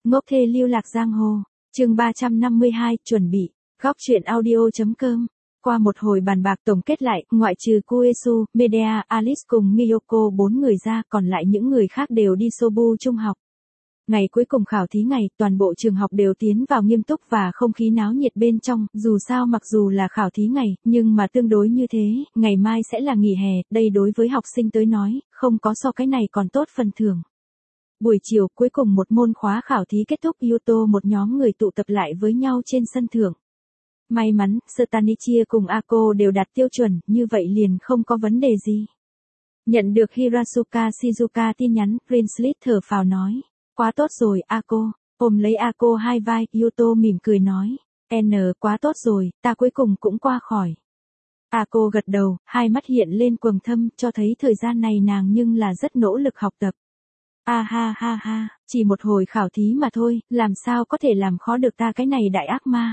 Ngốc thê lưu lạc giang hồ, chương 352, chuẩn bị, góc truyện audio.com. Qua một hồi bàn bạc tổng kết lại, ngoại trừ Kuesu, Medea, Alice cùng Miyoko 4 người ra, còn lại những người khác đều đi Sobu trung học. Ngày cuối cùng khảo thí ngày, toàn bộ trường học đều tiến vào nghiêm túc và không khí náo nhiệt bên trong, dù sao mặc dù là khảo thí ngày, nhưng mà tương đối như thế, ngày mai sẽ là nghỉ hè, đây đối với học sinh tới nói, không có so cái này còn tốt phần thưởng. Buổi chiều cuối cùng một môn khóa khảo thí kết thúc, Yuto một nhóm người tụ tập lại với nhau trên sân thượng. May mắn, Stanichia cùng Ako đều đạt tiêu chuẩn, như vậy liền không có vấn đề gì. Nhận được Hirasuka Shizuka tin nhắn, Prince thở phào nói. Quá tốt rồi, Ako. Ôm lấy Ako hai vai, Yuto mỉm cười nói. Quá tốt rồi, ta cuối cùng cũng qua khỏi. Ako gật đầu, hai mắt hiện lên quầng thâm, cho thấy thời gian này nàng nhưng là rất nỗ lực học tập. Ha ha, chỉ một hồi khảo thí mà thôi, làm sao có thể làm khó được ta cái này đại ác ma.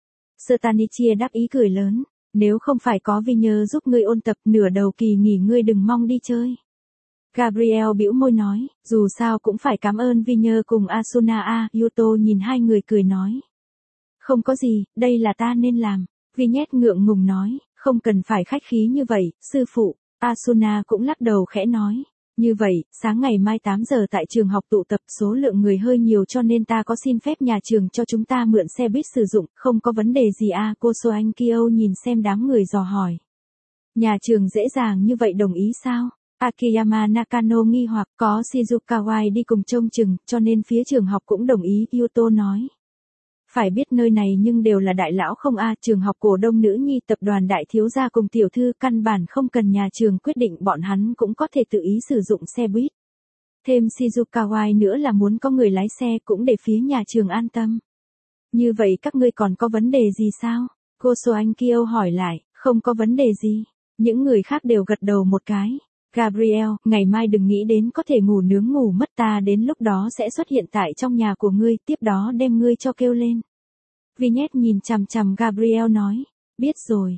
Stanichia đắc ý cười lớn, nếu không phải có Vinher giúp ngươi ôn tập, nửa đầu kỳ nghỉ ngươi đừng mong đi chơi. Gabriel bĩu môi nói, dù sao cũng phải cảm ơn Vinher cùng Asuna. Yuto nhìn hai người cười nói. Không có gì, đây là ta nên làm. Vignette ngượng ngùng nói, không cần phải khách khí như vậy, sư phụ. Asuna cũng lắc đầu khẽ nói. Như vậy, sáng ngày mai 8 giờ tại trường học tụ tập, số lượng người hơi nhiều cho nên ta có xin phép nhà trường cho chúng ta mượn xe buýt sử dụng, không có vấn đề gì à. Cô Soan Kyo nhìn xem đám người dò hỏi. Nhà trường dễ dàng như vậy đồng ý sao? Akiyama Nakano nghi hoặc có Shizukawai đi cùng trông chừng, cho nên phía trường học cũng đồng ý, Yuto nói. Phải biết nơi này nhưng đều là đại lão không trường học cổ đông nữ nhi tập đoàn đại thiếu gia cùng tiểu thư căn bản không cần nhà trường quyết định, bọn hắn cũng có thể tự ý sử dụng xe buýt. Thêm Shizukawai nữa là muốn có người lái xe cũng để phía nhà trường an tâm. Như vậy các ngươi còn có vấn đề gì sao? Cô Soan Kyo hỏi lại, không có vấn đề gì. Những người khác đều gật đầu một cái. Gabriel, ngày mai đừng nghĩ đến có thể ngủ nướng ngủ mất, ta đến lúc đó sẽ xuất hiện tại trong nhà của ngươi, tiếp đó đem ngươi cho kêu lên. Vignette nhìn chằm chằm Gabriel nói, biết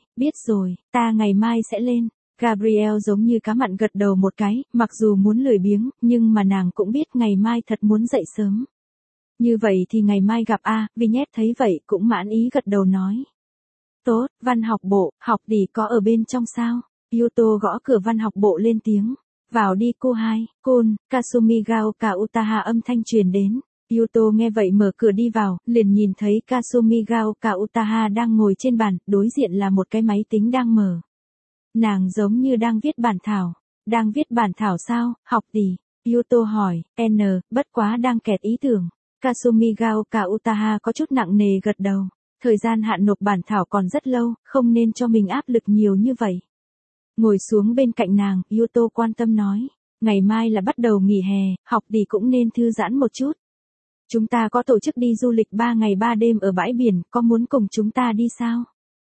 rồi, ta ngày mai sẽ lên. Gabriel giống như cá mặn gật đầu một cái, mặc dù muốn lười biếng, nhưng mà nàng cũng biết ngày mai thật muốn dậy sớm. Như vậy thì ngày mai gặp Vignette thấy vậy cũng mãn ý gật đầu nói. Tốt, văn học bộ, học tỷ có ở bên trong sao? Yuto gõ cửa văn học bộ lên tiếng. Vào đi cô hai, Kun, Kasumi Gaoka Utaha âm thanh truyền đến. Yuto nghe vậy mở cửa đi vào, liền nhìn thấy Kasumi Gaoka Utaha đang ngồi trên bàn, đối diện là một cái máy tính đang mở. Nàng giống như đang viết bản thảo. Đang viết bản thảo sao, học tỷ? Yuto hỏi, bất quá đang kẹt ý tưởng. Kasumi Gaoka Utaha có chút nặng nề gật đầu. Thời gian hạn nộp bản thảo còn rất lâu, không nên cho mình áp lực nhiều như vậy. Ngồi xuống bên cạnh nàng, Yuto quan tâm nói, ngày mai là bắt đầu nghỉ hè, học tỷ cũng nên thư giãn một chút. Chúng ta có tổ chức đi du lịch 3 ngày 3 đêm ở bãi biển, có muốn cùng chúng ta đi sao?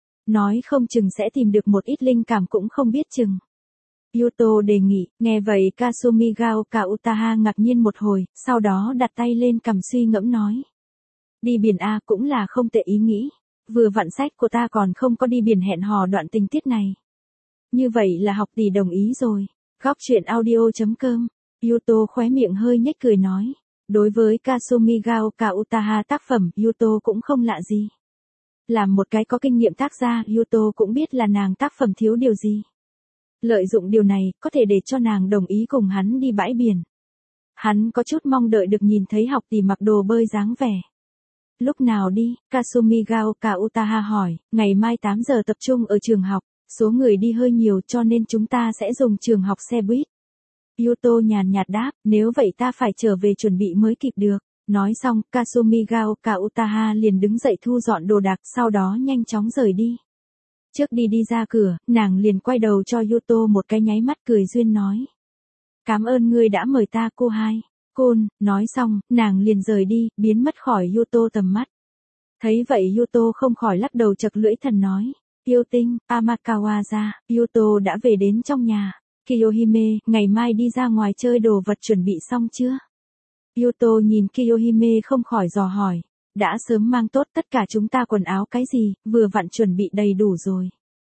Nói không chừng sẽ tìm được một ít linh cảm cũng không biết chừng. Yuto đề nghị, nghe vậy Kasumi Gaoka Utaha ngạc nhiên một hồi, sau đó đặt tay lên cằm suy ngẫm nói. Đi biển cũng là không tệ ý nghĩ, vừa vặn sách của ta còn không có đi biển hẹn hò đoạn tình tiết này. Như vậy là học tỷ đồng ý rồi. Góc truyện audio.com. Yuto khóe miệng hơi nhếch cười nói. Đối với Kasumi Gaoka Utaha tác phẩm, Yuto cũng không lạ gì. Làm một cái có kinh nghiệm tác gia, Yuto cũng biết là nàng tác phẩm thiếu điều gì. Lợi dụng điều này, có thể để cho nàng đồng ý cùng hắn đi bãi biển. Hắn có chút mong đợi được nhìn thấy học tỷ mặc đồ bơi dáng vẻ. Lúc nào đi? Kasumi Gaoka Utaha hỏi. Ngày mai 8 giờ tập trung ở trường học. Số người đi hơi nhiều cho nên chúng ta sẽ dùng trường học xe buýt. Yuto nhàn nhạt đáp, nếu vậy ta phải trở về chuẩn bị mới kịp được. Nói xong, Kasumi Gaoka Utaha liền đứng dậy thu dọn đồ đạc, sau đó nhanh chóng rời đi. Trước đi ra cửa, nàng liền quay đầu cho Yuto một cái nháy mắt cười duyên nói. Cảm ơn ngươi đã mời ta cô hai. Kun, nói xong, nàng liền rời đi, biến mất khỏi Yuto tầm mắt. Thấy vậy Yuto không khỏi lắc đầu chật lưỡi thần nói. Yêu tinh, Amakawa-ra, Yuto đã về đến trong nhà. Kiyohime, ngày mai đi ra ngoài chơi đồ vật chuẩn bị xong chưa? Yuto nhìn Kiyohime không khỏi dò hỏi. Đã sớm mang tốt tất cả chúng ta quần áo cái gì, vừa vặn chuẩn bị đầy đủ rồi.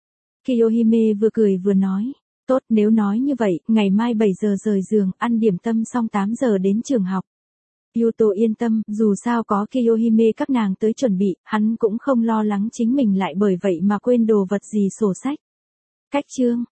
Kiyohime vừa cười vừa nói. Tốt, nếu nói như vậy, ngày mai 7 giờ rời giường, ăn điểm tâm xong 8 giờ đến trường học. Yuto yên tâm, dù sao có Kiyohime các nàng tới chuẩn bị, hắn cũng không lo lắng chính mình lại bởi vậy mà quên đồ vật gì sổ sách. Cách chương